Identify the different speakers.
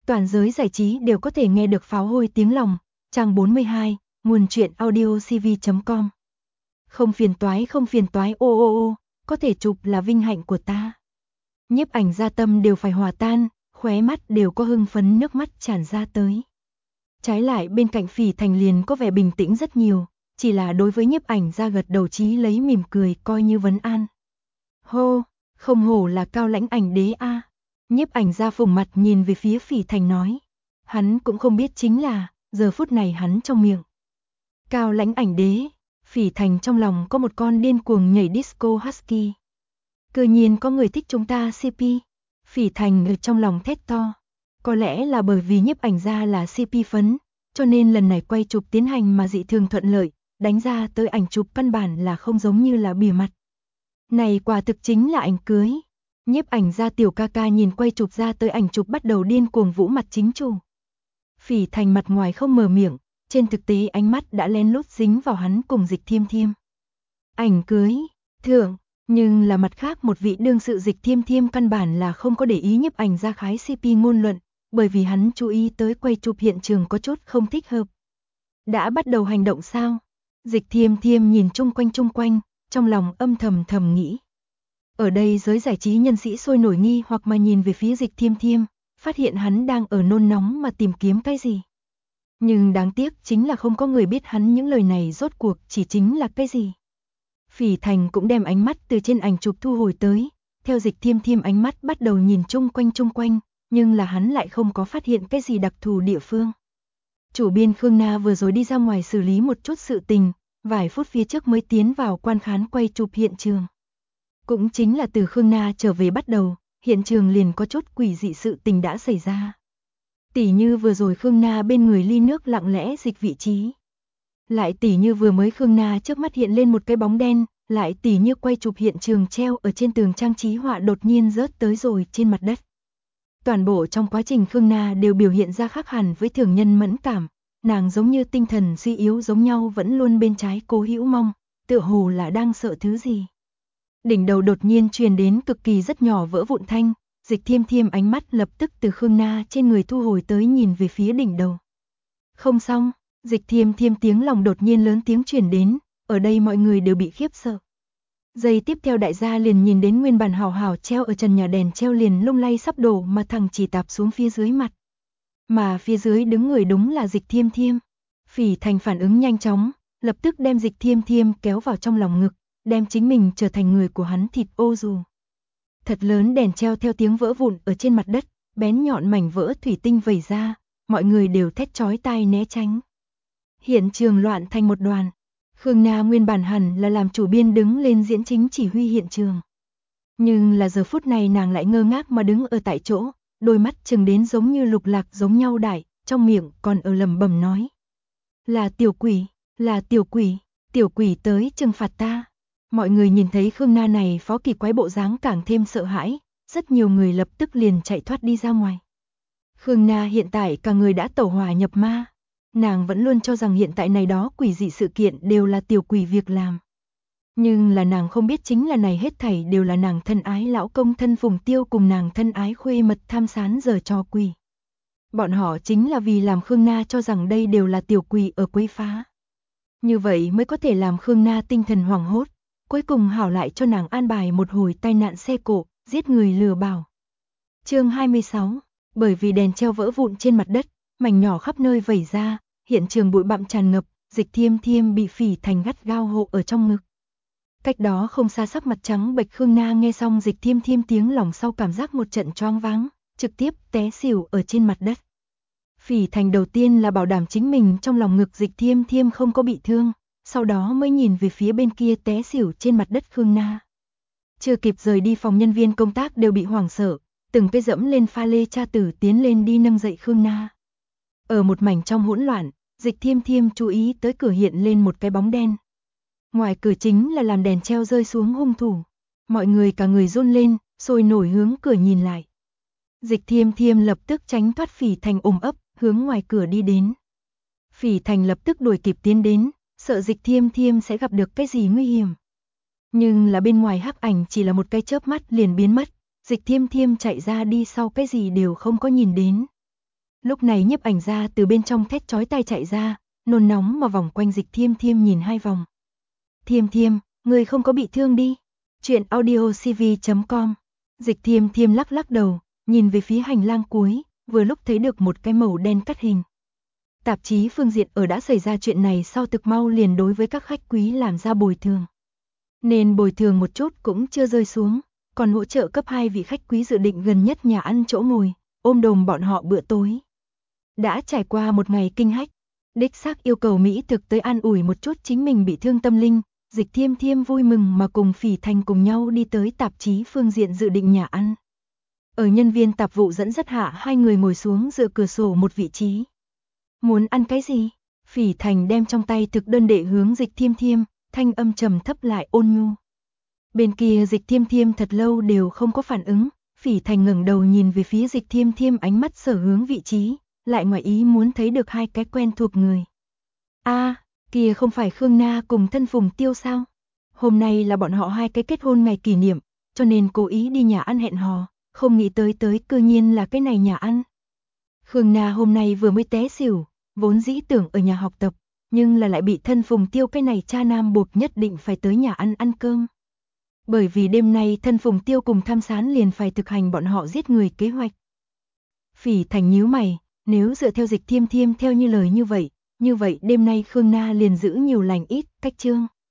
Speaker 1: Toàn giới giải trí đều có thể nghe được pháo hôi tiếng lòng. Trang 42, nguồn truyện audiocv.com. Không phiền toái ô ô ô, có thể chụp là vinh hạnh của ta. Nhiếp ảnh gia tâm đều phải hòa tan, khóe mắt đều có hưng phấn nước mắt tràn ra tới. Trái lại bên cạnh Phỉ Thành liền có vẻ bình tĩnh rất nhiều, chỉ là đối với nhiếp ảnh gia gật đầu chí lấy mỉm cười coi như vấn an. Hô, không hổ là Cao Lãnh ảnh đế a. Nhiếp ảnh gia phùng mặt nhìn về phía Phỉ Thành nói. Hắn cũng không biết chính là, giờ phút này hắn trong miệng. Cao Lãnh ảnh đế, Phỉ Thành trong lòng có một con điên cuồng nhảy disco husky. Cư nhiên có người thích chúng ta CP. Phỉ Thành ở trong lòng thét to. Có lẽ là bởi vì nhiếp ảnh gia là CP phấn, cho nên lần này quay chụp tiến hành mà dị thường thuận lợi, đánh ra tới ảnh chụp căn bản là không giống như là bìa mặt. Này quả thực chính là ảnh cưới. Nhiếp ảnh gia tiểu ca ca nhìn quay chụp ra tới ảnh chụp bắt đầu điên cuồng vũ mặt chính chủ. Phỉ Thành mặt ngoài không mở miệng, trên thực tế ánh mắt đã lén lút dính vào hắn cùng Dịch Thiêm Thiêm. Ảnh cưới, thượng, nhưng là mặt khác một vị đương sự Dịch Thiêm Thiêm căn bản là không có để ý nhiếp ảnh gia khái CP ngôn luận, bởi vì hắn chú ý tới quay chụp hiện trường có chút không thích hợp. Đã bắt đầu hành động sao? Dịch Thiêm Thiêm nhìn chung quanh, trong lòng âm thầm nghĩ. Ở đây giới giải trí nhân sĩ sôi nổi nghi hoặc mà nhìn về phía Dịch Thiêm Thiêm, phát hiện hắn đang ở nôn nóng mà tìm kiếm cái gì. Nhưng đáng tiếc chính là không có người biết hắn những lời này rốt cuộc chỉ chính là cái gì. Phỉ Thành cũng đem ánh mắt từ trên ảnh chụp thu hồi tới, theo Dịch Thiêm Thiêm ánh mắt bắt đầu nhìn chung quanh, nhưng là hắn lại không có phát hiện cái gì đặc thù địa phương. Chủ biên Khương Na vừa rồi đi ra ngoài xử lý một chút sự tình, vài phút phía trước mới tiến vào quan khán quay chụp hiện trường. Cũng chính là từ Khương Na trở về bắt đầu, hiện trường liền có chút quỷ dị sự tình đã xảy ra. Tỉ như vừa rồi Khương Na bên người ly nước lặng lẽ dịch vị trí. Lại tỉ như vừa mới Khương Na trước mắt hiện lên một cái bóng đen, lại tỉ như quay chụp hiện trường treo ở trên tường trang trí họa đột nhiên rớt tới rồi trên mặt đất. Toàn bộ trong quá trình Khương Na đều biểu hiện ra khác hẳn với thường nhân mẫn cảm, nàng giống như tinh thần suy yếu giống nhau vẫn luôn bên trái Cố Hữu Mong, tựa hồ là đang sợ thứ gì. Đỉnh đầu đột nhiên truyền đến cực kỳ rất nhỏ vỡ vụn thanh, Dịch Thiêm Thiêm ánh mắt lập tức từ Khương Na trên người thu hồi tới nhìn về phía đỉnh đầu. Không xong, Dịch Thiêm Thiêm tiếng lòng đột nhiên lớn tiếng truyền đến, ở đây mọi người đều bị khiếp sợ. Giây tiếp theo đại gia liền nhìn đến nguyên bản hào hào treo ở trần nhà đèn treo liền lung lay sắp đổ mà thẳng chỉ tạp xuống phía dưới mặt. Mà phía dưới đứng người đúng là Dịch Thiêm Thiêm. Phỉ Thành phản ứng nhanh chóng, lập tức đem Dịch Thiêm Thiêm kéo vào trong lòng ngực, đem chính mình trở thành người của hắn thịt ô dù. Thật lớn đèn treo theo tiếng vỡ vụn ở trên mặt đất, bén nhọn mảnh vỡ thủy tinh vẩy ra, mọi người đều thét chói tai né tránh. Hiện trường loạn thành một đoàn. Khương Na nguyên bản hẳn là làm chủ biên đứng lên diễn chính chỉ huy hiện trường. Nhưng là giờ phút này nàng lại ngơ ngác mà đứng ở tại chỗ, đôi mắt trừng đến giống như lục lạc giống nhau đại, trong miệng còn ở lẩm bẩm nói. Là tiểu quỷ tới trừng phạt ta. Mọi người nhìn thấy Khương Na này phó kỳ quái bộ dáng càng thêm sợ hãi, rất nhiều người lập tức liền chạy thoát đi ra ngoài. Khương Na hiện tại cả người đã tẩu hỏa nhập ma. Nàng vẫn luôn cho rằng hiện tại này đó quỷ dị sự kiện đều là tiểu quỷ việc làm. Nhưng là nàng không biết chính là này hết thảy đều là nàng thân ái lão công thân Phùng Tiêu cùng nàng thân ái khuê mật tham sán giờ trò quỷ. Bọn họ chính là vì làm Khương Na cho rằng đây đều là tiểu quỷ ở quấy phá. Như vậy mới có thể làm Khương Na tinh thần hoảng hốt, cuối cùng hảo lại cho nàng an bài một hồi tai nạn xe cộ, giết người lừa bảo. Chương 26, bởi vì đèn treo vỡ vụn trên mặt đất, mảnh nhỏ khắp nơi vẩy ra, hiện trường bụi bặm tràn ngập, Dịch Thiêm Thiêm bị Phỉ Thành gắt gao hộ ở trong ngực. Cách đó không xa sắc mặt trắng bệch Khương Na nghe xong Dịch Thiêm Thiêm tiếng lòng sau cảm giác một trận choáng váng, trực tiếp té xỉu ở trên mặt đất. Phỉ Thành đầu tiên là bảo đảm chính mình trong lòng ngực Dịch Thiêm Thiêm không có bị thương, sau đó mới nhìn về phía bên kia té xỉu trên mặt đất Khương Na. Chưa kịp rời đi phòng nhân viên công tác đều bị hoảng sợ, từng cái dẫm lên pha lê cha tử tiến lên đi nâng dậy Khương Na. Ở một mảnh trong hỗn loạn, Dịch Thiêm Thiêm chú ý tới cửa hiện lên một cái bóng đen. Ngoài cửa chính là làm đèn treo rơi xuống hung thủ. Mọi người cả người run lên, sôi nổi hướng cửa nhìn lại. Dịch Thiêm Thiêm lập tức tránh thoát Phỉ Thành ôm ấp, hướng ngoài cửa đi đến. Phỉ Thành lập tức đuổi kịp tiến đến, sợ Dịch Thiêm Thiêm sẽ gặp được cái gì nguy hiểm. Nhưng là bên ngoài hắc ảnh chỉ là một cái chớp mắt liền biến mất, Dịch Thiêm Thiêm chạy ra đi sau cái gì đều không có nhìn đến. Lúc này nhiếp ảnh gia từ bên trong thét chói tai chạy ra, nôn nóng mà vòng quanh Dịch Thiêm Thiêm nhìn 2 vòng. Thiêm Thiêm, người không có bị thương đi. Chuyện audiocv.com. Dịch Thiêm Thiêm lắc lắc đầu, nhìn về phía hành lang cuối, vừa lúc thấy được một cái màu đen cắt hình. Tạp chí Phương Diện ở đã xảy ra chuyện này sau thực mau liền đối với các khách quý làm ra bồi thường. Nên bồi thường một chút cũng chưa rơi xuống, còn hỗ trợ cấp 2 vị khách quý dự định gần nhất nhà ăn chỗ ngồi, ôm đồm bọn họ bữa tối. Đã trải qua một ngày kinh hách, đích xác yêu cầu Mỹ thực tới an ủi một chút chính mình bị thương tâm linh, Dịch Thiêm Thiêm vui mừng mà cùng Phỉ Thành cùng nhau đi tới tạp chí Phương Diện dự định nhà ăn. Ở nhân viên tạp vụ dẫn dắt hạ 2 người ngồi xuống dựa cửa sổ một vị trí. Muốn ăn cái gì? Phỉ Thành đem trong tay thực đơn đệ hướng Dịch Thiêm Thiêm, thanh âm trầm thấp lại ôn nhu. Bên kia Dịch Thiêm Thiêm thật lâu đều không có phản ứng, Phỉ Thành ngẩng đầu nhìn về phía Dịch Thiêm Thiêm, ánh mắt sở hướng vị trí, lại ngoài ý muốn thấy được 2 cái quen thuộc người. Kia không phải Khương Na cùng Thân Phùng Tiêu sao? Hôm nay là bọn họ 2 cái kết hôn ngày kỷ niệm, cho nên cố ý đi nhà ăn hẹn hò, không nghĩ tới cư nhiên là cái này nhà ăn. Khương Na hôm nay vừa mới té xỉu, vốn dĩ tưởng ở nhà học tập, nhưng là lại bị Thân Phùng Tiêu cái này cha nam buộc nhất định phải tới nhà ăn ăn cơm. Bởi vì đêm nay Thân Phùng Tiêu cùng Tham Sán liền phải thực hành bọn họ giết người kế hoạch. Phỉ Thành nhíu mày, nếu dựa theo Dịch Thiêm Thiêm theo như lời như vậy đêm nay Khương Na liền giữ nhiều lành ít, cách chương.